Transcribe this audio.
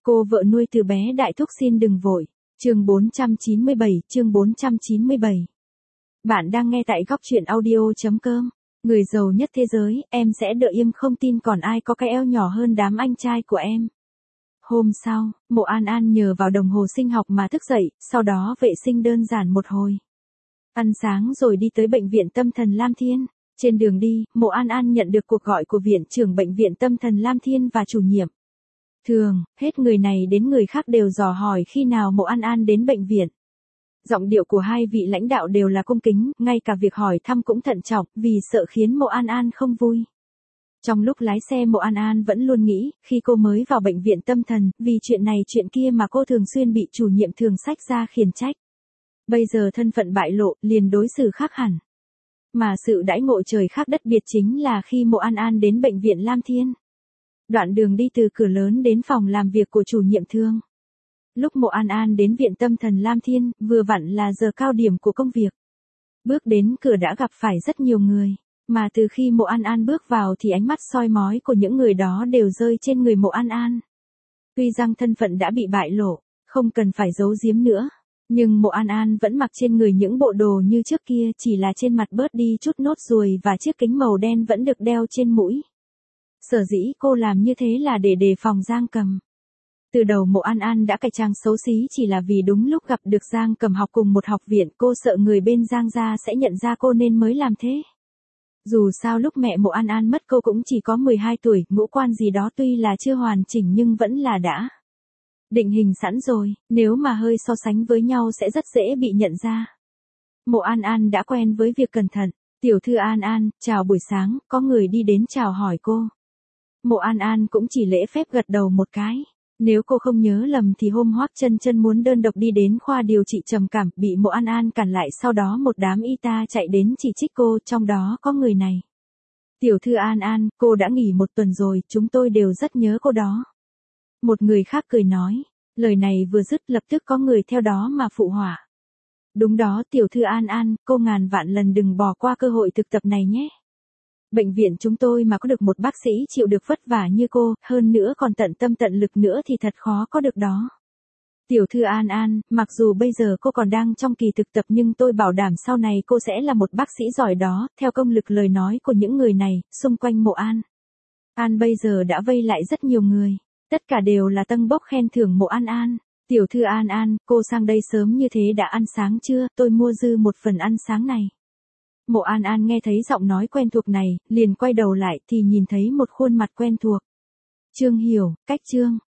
Cô vợ nuôi từ bé đại thúc xin đừng vội. Chương 497. Bạn đang nghe tại góc truyện audio.com. Người giàu nhất thế giới, em sẽ đợi im không tin còn ai có cái eo nhỏ hơn đám anh trai của em. Hôm sau, Mộ An An nhờ vào đồng hồ sinh học mà thức dậy, sau đó vệ sinh đơn giản một hồi. Ăn sáng rồi đi tới bệnh viện tâm thần Lam Thiên. Trên đường đi, Mộ An An nhận được cuộc gọi của viện trưởng bệnh viện tâm thần Lam Thiên và chủ nhiệm. Thường, hết người này đến người khác đều dò hỏi khi nào Mộ An An đến bệnh viện. Giọng điệu của hai vị lãnh đạo đều là cung kính, ngay cả việc hỏi thăm cũng thận trọng, vì sợ khiến Mộ An An không vui. Trong lúc lái xe Mộ An An vẫn luôn nghĩ, khi cô mới vào bệnh viện tâm thần, vì chuyện này chuyện kia mà cô thường xuyên bị chủ nhiệm thường xách ra khiển trách. Bây giờ thân phận bại lộ, liền đối xử khác hẳn. Mà sự đãi ngộ trời khác đất biệt chính là khi Mộ An An đến bệnh viện Lam Thiên. Đoạn đường đi từ cửa lớn đến phòng làm việc của chủ nhiệm thương. Lúc Mộ An An đến viện tâm thần Lam Thiên, vừa vặn là giờ cao điểm của công việc. Bước đến cửa đã gặp phải rất nhiều người, mà từ khi Mộ An An bước vào thì ánh mắt soi mói của những người đó đều rơi trên người Mộ An An. Tuy rằng thân phận đã bị bại lộ, không cần phải giấu giếm nữa, nhưng Mộ An An vẫn mặc trên người những bộ đồ như trước kia, chỉ là trên mặt bớt đi chút nốt ruồi và chiếc kính màu đen vẫn được đeo trên mũi. Sở dĩ cô làm như thế là để đề phòng Giang Cầm. Từ đầu Mộ An An đã cải trang xấu xí chỉ là vì đúng lúc gặp được Giang Cầm học cùng một học viện, cô sợ người bên Giang gia sẽ nhận ra cô nên mới làm thế. Dù sao lúc mẹ Mộ An An mất cô cũng chỉ có 12 tuổi, ngũ quan gì đó tuy là chưa hoàn chỉnh nhưng vẫn là đã định hình sẵn rồi, nếu mà hơi so sánh với nhau sẽ rất dễ bị nhận ra. Mộ An An đã quen với việc cẩn thận. Tiểu thư An An, chào buổi sáng, có người đi đến chào hỏi cô. Mộ An An cũng chỉ lễ phép gật đầu một cái. Nếu cô không nhớ lầm thì hôm Hoắc Chân Chân muốn đơn độc đi đến khoa điều trị trầm cảm, bị Mộ An An cản lại, sau đó một đám y tá chạy đến chỉ trích cô, trong đó có người này. Tiểu thư An An, cô đã nghỉ một tuần rồi, chúng tôi đều rất nhớ cô đó. Một người khác cười nói, lời này vừa dứt lập tức có người theo đó mà phụ họa. Đúng đó tiểu thư An An, cô ngàn vạn lần đừng bỏ qua cơ hội thực tập này nhé. Bệnh viện chúng tôi mà có được một bác sĩ chịu được vất vả như cô, hơn nữa còn tận tâm tận lực nữa thì thật khó có được đó. Tiểu thư An An, mặc dù bây giờ cô còn đang trong kỳ thực tập nhưng tôi bảo đảm sau này cô sẽ là một bác sĩ giỏi đó, theo công lực lời nói của những người này, xung quanh Mộ An An bây giờ đã vây lại rất nhiều người. Tất cả đều là tâng bốc khen thưởng Mộ An An. Tiểu thư An An, cô sang đây sớm như thế đã ăn sáng chưa, tôi mua dư một phần ăn sáng này. Mộ An An nghe thấy giọng nói quen thuộc này, liền quay đầu lại thì nhìn thấy một khuôn mặt quen thuộc. Trương Hiểu, cách Trương,